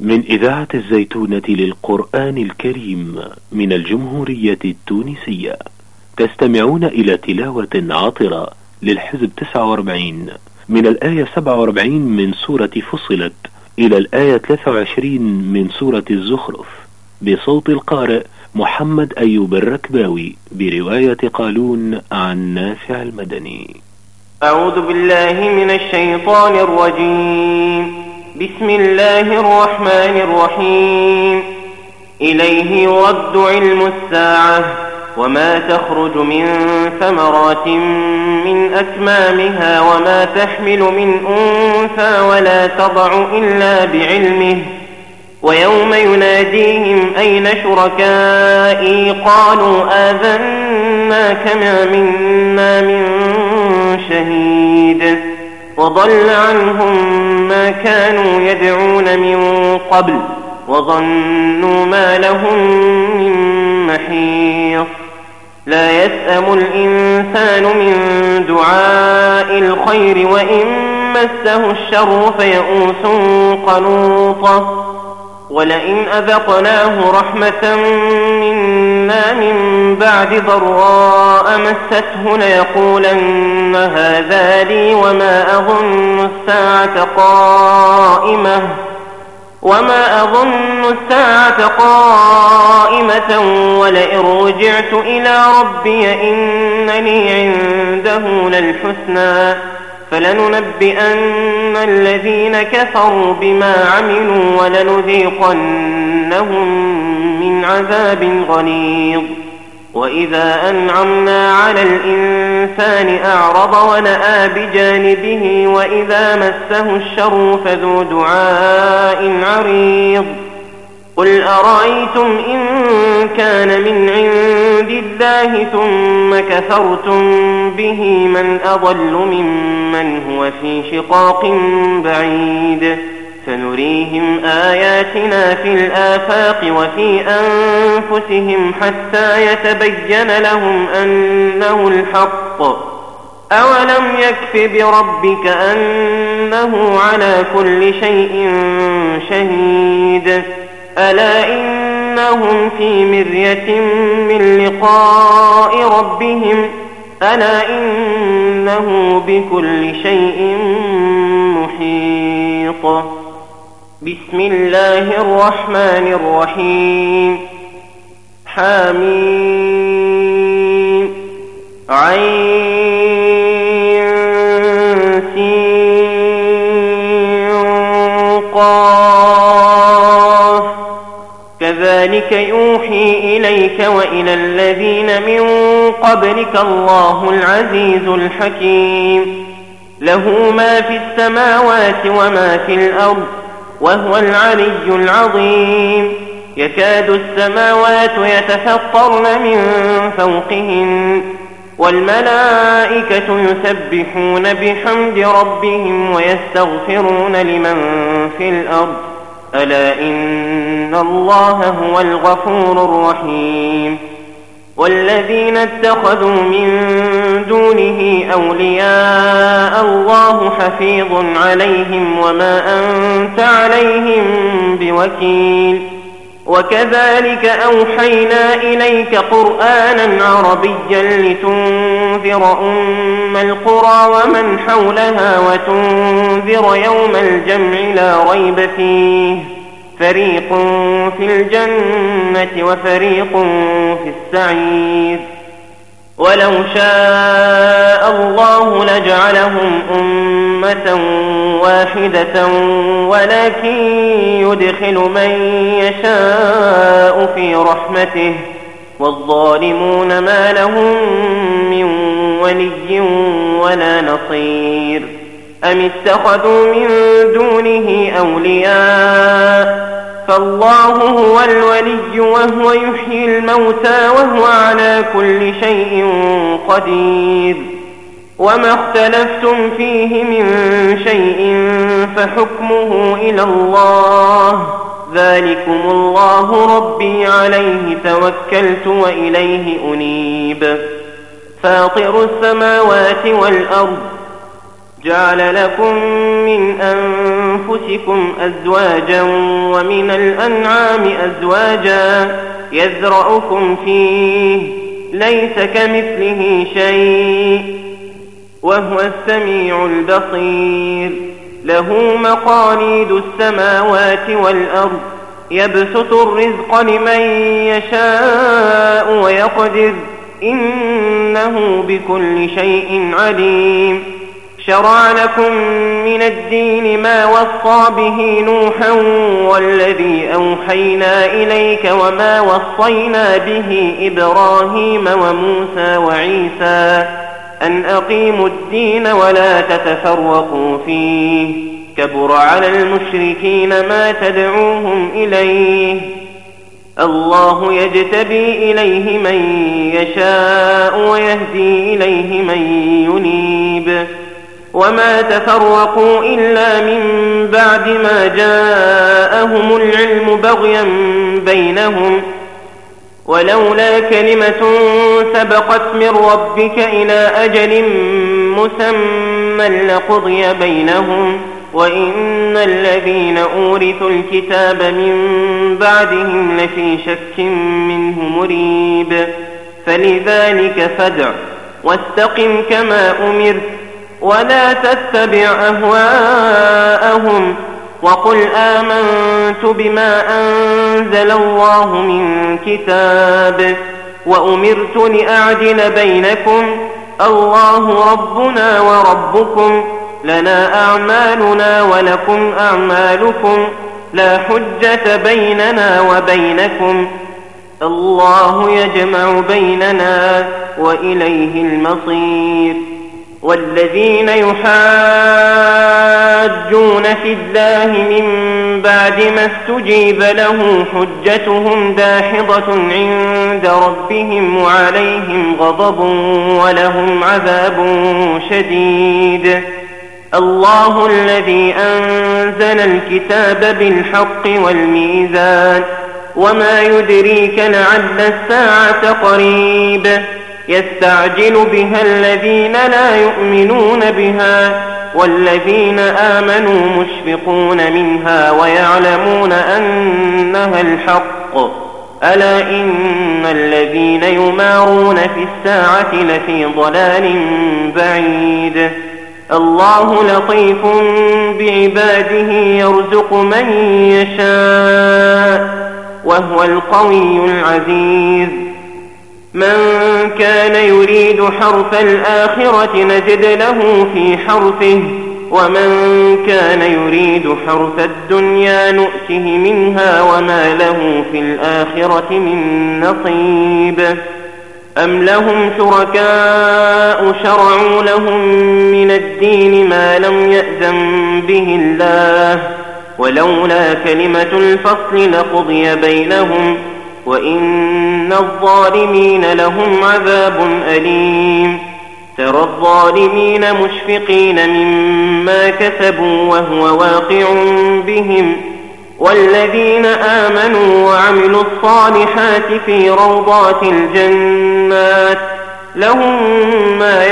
من إذاعة الزيتونة للقرآن الكريم من الجمهورية التونسية. تستمعون إلى تلاوة عطرة للحزب 49 من الآية 47 من سورة فصلت إلى الآية 23 من سورة الزخرف بصوت القارئ محمد أيوب الركباوي برواية قالون عن نافع المدني. أعوذ بالله من الشيطان الرجيم. بسم الله الرحمن الرحيم. إليه يرد علم الساعة وما تخرج من ثمرات من أكمامها وما تحمل من أنثى ولا تضع إلا بعلمه ويوم يناديهم أين شركائي قالوا آذناك ما منا من شهيد وضل عنهم ما كانوا يدعون من قبل وظنوا ما لهم من محيص. لا يسأم الإنسان من دعاء الخير وإن مسه الشر فيئوس قنوط. ولئن أذقناه رحمة منا من بعد ضراء مسته ليقولن هذا لي وما أظن الساعة قائمة ولئن رجعت إلى ربي إن لي عنده للحسنى فلننبئن الذين كفروا بما عملوا ولنذيقنهم من عذاب غليظ. وإذا أنعمنا على الإنسان أعرض ونأى بجانبه وإذا مسه الشر فذو دعاء عريض. قل أرأيتم إن كان من عند الله ثم كفرتم به من أضل ممن هو في شقاق بعيد. سنريهم آياتنا في الآفاق وفي أنفسهم حتى يتبين لهم أنه الحق. أولم يكف بربك أنه على كل شيء شهيد. ألا إنهم في مرية من لقاء ربهم ألا إنه بكل شيء محيط. بسم الله الرحمن الرحيم. حميم عين سين قاف. كذلك يوحي إليك وإلى الذين من قبلك الله العزيز الحكيم. له ما في السماوات وما في الأرض وهو العلي العظيم. يكاد السماوات يتفطرن من فوقهن والملائكة يسبحون بحمد ربهم ويستغفرون لمن في الأرض ألا إن الله هو الغفور الرحيم. والذين اتخذوا من دونه أولياء الله حفيظ عليهم وما أنت عليهم بوكيل. وكذلك أوحينا إليك قرآنا عربيا لتنذر أم القرى ومن حولها وتنذر يوم الجمع لا ريب فيه فريق في الجنة وفريق في السعير. ولو شاء الله لجعلهم أمة واحدة ولكن يدخل من يشاء في رحمته والظالمون ما لهم من ولي ولا نصير. أم اتخذوا من دونه أولياء فالله هو الولي وهو يحيي الموتى وهو على كل شيء قدير. وما اختلفتم فيه من شيء فحكمه إلى الله ذلكم الله ربي عليه توكلت وإليه أنيب. فاطر السماوات والأرض جعل لكم من أنفسكم أزواجا ومن الأنعام أزواجا يذرأكم فيه ليس كمثله شيء وهو السميع البصير له مقاليد السماوات والأرض يبسط الرزق لمن يشاء ويقدر إنه بكل شيء عليم شرع لكم من الدين ما وصى به نوحا والذي أوحينا إليك وما وصينا به إبراهيم وموسى وعيسى أن أقيموا الدين ولا تتفرقوا فيه كبر على المشركين ما تدعوهم إليه الله يجتبي إليه من يشاء ويهدي إليه من ينيب وما تفرقوا إلا من بعد ما جاءهم العلم بغيا بينهم ولولا كلمة سبقت من ربك إلى أجل مسمى لقضي بينهم وإن الذين أورثوا الكتاب من بعدهم لفي شك منه مريب فلذلك فادع واستقم كما أمرت ولا تتبع أهواءهم وقل آمنت بما أنزل الله من كتاب وأمرت لأعدل بينكم الله ربنا وربكم لنا أعمالنا ولكم أعمالكم لا حجة بيننا وبينكم الله يجمع بيننا وإليه المصير والذين يحاجون في الله من بعد ما استجيب له حجتهم داحضة عند ربهم وعليهم غضب ولهم عذاب شديد الله الذي أنزل الكتاب بالحق والميزان وما يدريك لعل الساعة قريب يستعجل بها الذين لا يؤمنون بها والذين آمنوا مشفقون منها ويعلمون أنها الحق ألا إن الذين يمارون في الساعة لفي ضلال بعيد الله لطيف بعباده يرزق من يشاء وهو القوي العزيز من كان يريد حرث الآخرة نزد له في حرثه ومن كان يريد حرث الدنيا نؤته منها وما له في الآخرة من نصيب أم لهم شركاء شرعوا لهم من الدين ما لم يأذن به الله ولولا كلمة الفصل لقضي بينهم وإن الظالمين لهم عذاب أليم ترى الظالمين مشفقين مما كسبوا وهو واقع بهم والذين آمنوا وعملوا الصالحات في روضات الجنات لهم ما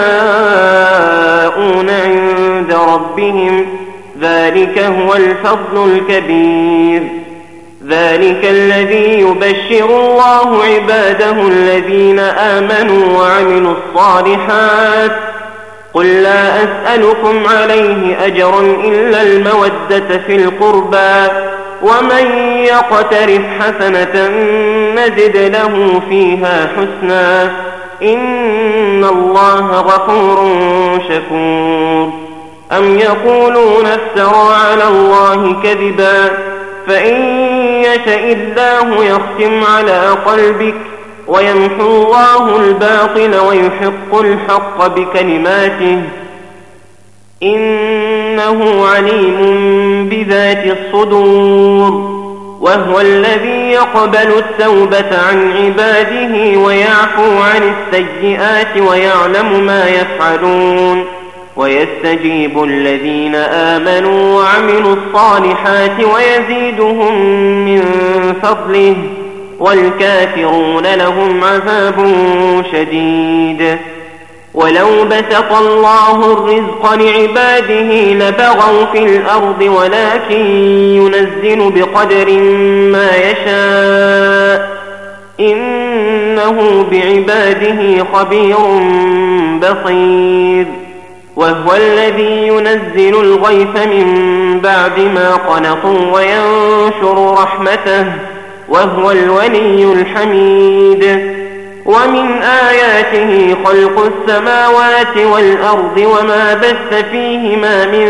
يشاءون عند ربهم ذلك هو الفضل الكبير ذلك الذي يبشر الله عباده الذين آمنوا وعملوا الصالحات قل لا أسألكم عليه أجرا إلا المودة في القربى ومن يقترف حسنة نزد له فيها حسنا إن الله غفور شكور أم يقولون افترى على الله كذبا فإن يشاء الله يختم على قلبك ويمحو الله الباطل ويحق الحق بكلماته إنه عليم بذات الصدور وهو الذي يقبل التوبة عن عباده ويعفو عن السيئات ويعلم ما يفعلون ويستجيب الذين آمنوا وعملوا الصالحات ويزيدهم من فضله والكافرون لهم عذاب شديد ولو بسط الله الرزق لعباده لبغوا في الأرض ولكن ينزل بقدر ما يشاء إنه بعباده خبير بصير. وهو الذي ينزل الغيث من بعد ما قنطوا وينشر رحمته وهو الولي الحميد. ومن آياته خلق السماوات والأرض وما بث فيهما من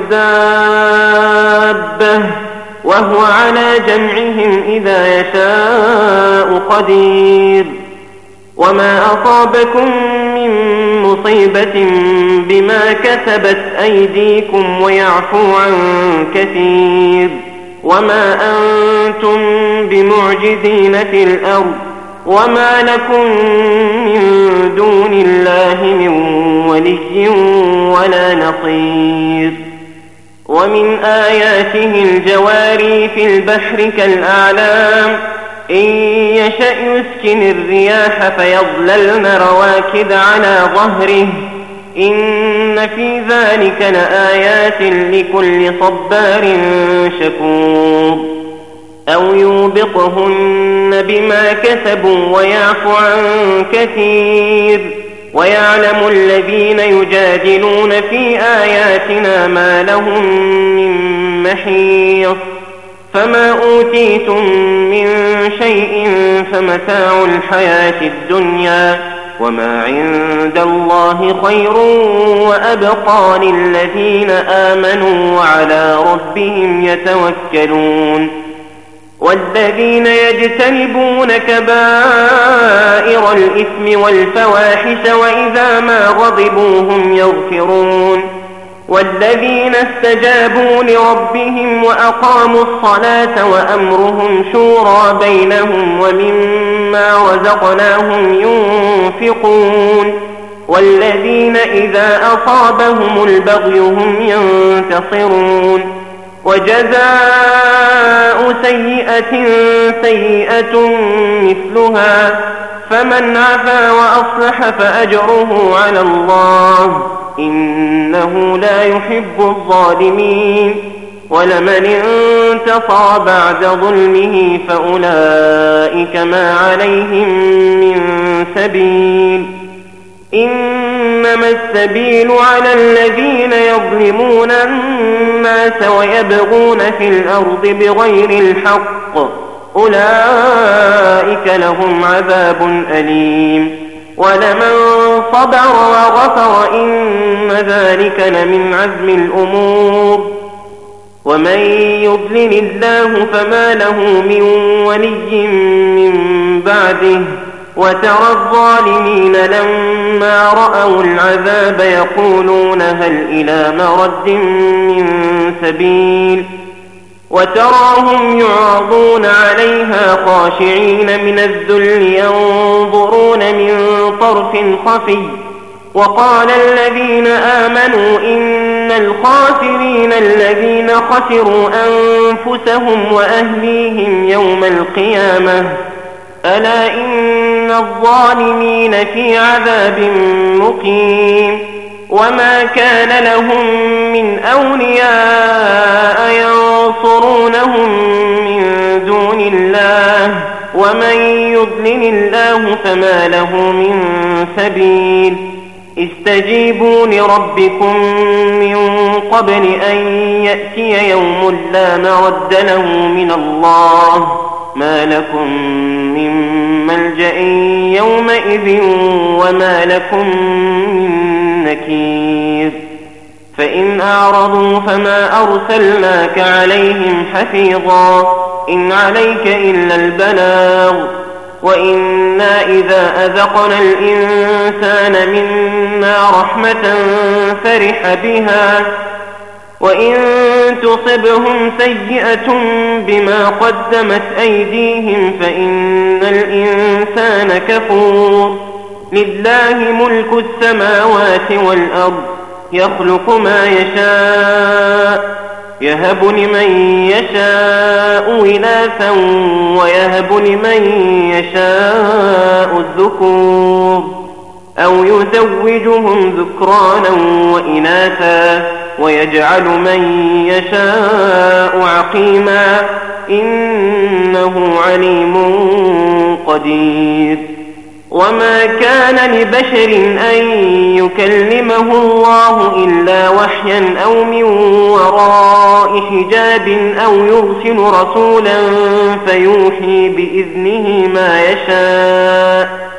دابة وهو على جمعهم إذا يشاء قدير. وما أصابكم من مصيبة بما كسبت أيديكم ويعفو عن كثير. وما أنتم بمعجزين في الأرض وما لكم من دون الله من ولي ولا نصير. ومن آياته الجواري في البحر كالأعلام إن يشأ يسكن الرياح فيظللن رواكد على ظهره إن في ذلك لآيات لكل صبار شكور. أو يوبقهن بما كسبوا ويعفو عن كثير. ويعلم الذين يجادلون في آياتنا ما لهم من محيص. فما أوتيتم من شيء فمتاع الحياة الدنيا وما عند الله خير وأبقى للذين آمنوا وعلى ربهم يتوكلون. والذين يجتنبون كبائر الإثم والفواحش وإذا ما غضبوا هم يغفرون. والذين استجابوا لربهم وأقاموا الصلاة وأمرهم شورى بينهم ومما رزقناهم ينفقون. والذين إذا أصابهم البغي هم ينتصرون. وجزاء سيئة سيئة مثلها فمن عفا وأصلح فأجره على الله إنه لا يحب الظالمين. ولمن انتصر بعد ظلمه فأولئك ما عليهم من سبيل. إنما السبيل على الذين يظلمون الناس ويبغون في الأرض بغير الحق أولئك لهم عذاب أليم. ولمن صبر وغفر إن ذلك لمن عزم الأمور. ومن يضلل الله فما له من ولي من بعده. وترى الظالمين لما رأوا العذاب يقولون هل إلى مرد من سبيل. وتراهم يعرضون عليها خاشعين من الذل ينظرون من طرف خفي. وقال الذين آمنوا إن الخاسرين الذين خسروا أنفسهم وأهليهم يوم القيامة ألا إن الظالمين في عذاب مقيم. وما كان لهم من أولياء ينصرونهم من دون الله ومن يضلل الله فما له من سبيل. استجيبوا لربكم من قبل أن يأتي يوم لا مرد له من الله ما لكم من ملجأ يومئذ وما لكم من نكير. فإن أعرضوا فما أرسلناك عليهم حفيظا إن عليك إلا البلاغ. وإنا إذا أذقنا الإنسان منا رحمة فرح بها وإن تصبهم سيئة بما قدمت أيديهم فإن الإنسان كفور. لله ملك السماوات والأرض يخلق ما يشاء يهب لمن يشاء إناثا ويهب لمن يشاء الذكور. أو يزوجهم ذكرانا وإناثا ويجعل من يشاء عقيما إنه عليم قدير. وما كان لبشر أن يكلمه الله إلا وحيا أو من وراء حجاب أو يرسل رسولا فيوحي بإذنه ما يشاء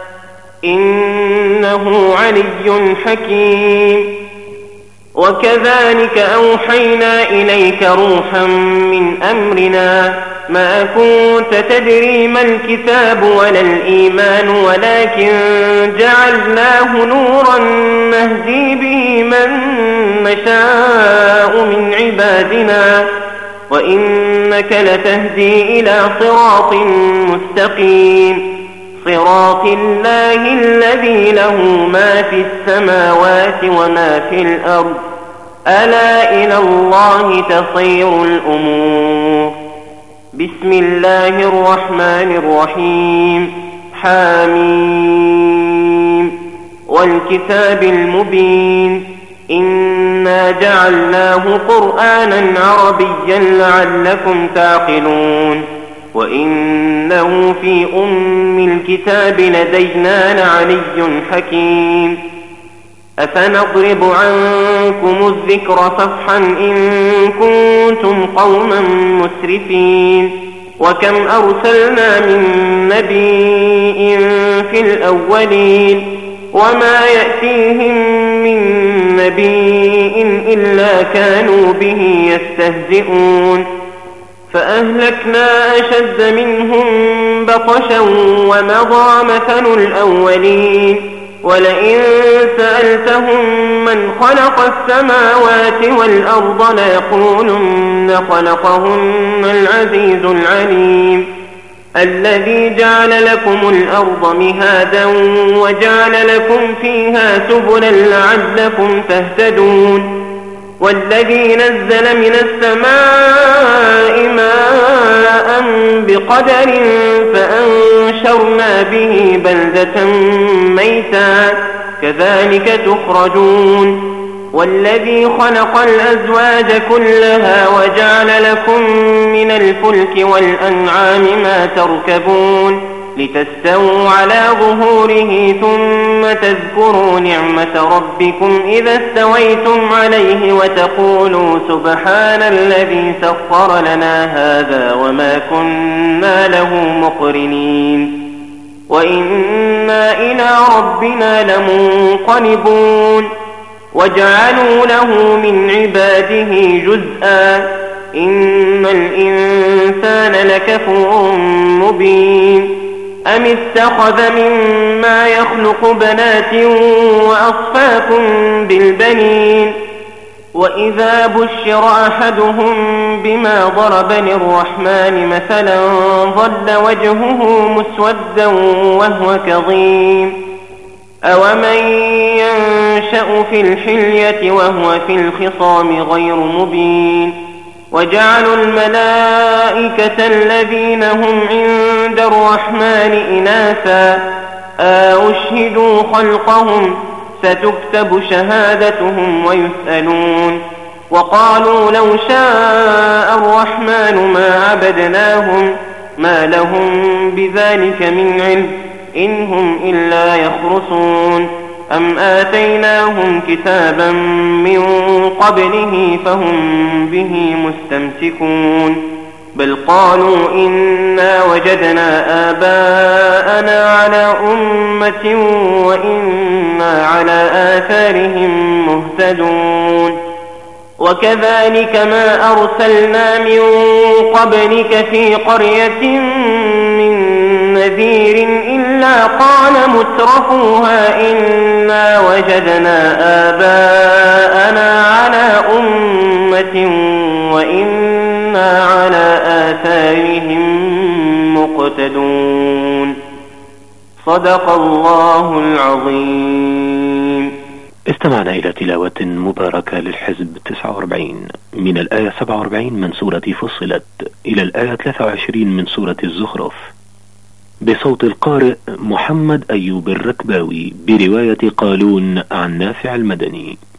إنه علي حكيم. وكذلك أوحينا إليك روحا من أمرنا ما كنت تدري ما الكتاب ولا الإيمان ولكن جعلناه نورا نهدي به من نشاء من عبادنا وإنك لتهدي إلى صراط مستقيم صراط الله الذي له ما في السماوات وما في الأرض ألا إلى الله تصير الأمور. بسم الله الرحمن الرحيم حاميم والكتاب المبين إنا جعلناه قرآنا عربيا لعلكم تعقلون وإنه في أم الكتاب لدينا لعلي حكيم. أفنضرب عنكم الذكر صفحا إن كنتم قوما مسرفين وكم أرسلنا من نبي في الأولين وما يأتيهم من نبي إلا كانوا به يستهزئون فأهلكنا أشد منهم بطشا ومضى مثل الأولين ولئن سألتهم من خلق السماوات والأرض ليقولن خلقهن العزيز العليم الذي جعل لكم الأرض مهادا وجعل لكم فيها سبلا لعلكم تهتدون والذي نزل من السماء ماء بقدر فأنشرنا به بلدة ميتا كذلك تخرجون والذي خلق الأزواج كلها وجعل لكم من الفلك والأنعام ما تركبون لتستووا على ظهوره ثم تذكروا نعمة ربكم إذا استويتم عليه وتقولوا سبحان الذي سخر لنا هذا وما كنا له مقرنين وإنا إلى ربنا لمنقلبون وجعلوا له من عباده جزءا إن الإنسان لكفور مبين أم اتخذ مما يخلق بنات وأصفاكم بالبنين وإذا بشر أحدهم بما ضرب للرحمن مثلا ظل وجهه مسودا وهو كظيم أومن ينشأ في الحلية وهو في الخصام غير مبين وجعلوا الملائكة الذين هم عند الرحمن إناثا أشهدوا خلقهم ستكتب شهادتهم ويسألون وقالوا لو شاء الرحمن ما عبدناهم ما لهم بذلك من علم إن هم إلا يخرصون أم آتيناهم كتابا من قبله فهم به مستمسكون بل قالوا إنا وجدنا آباءنا على أمة وإنا على آثارهم مهتدون وكذلك ما أرسلنا من قبلك في قرية من نذير إلا قال مترفوها إنا وجدنا آباءنا على أمة وإنا على آثارهم مقتدون صدق الله العظيم. استمعنا إلى تلاوة مباركة للحزب 49 من الآية 47 من سورة فصلت إلى الآية 23 من سورة الزخرف. بصوت القارئ محمد أيوب الركباوي برواية قالون عن نافع المدني.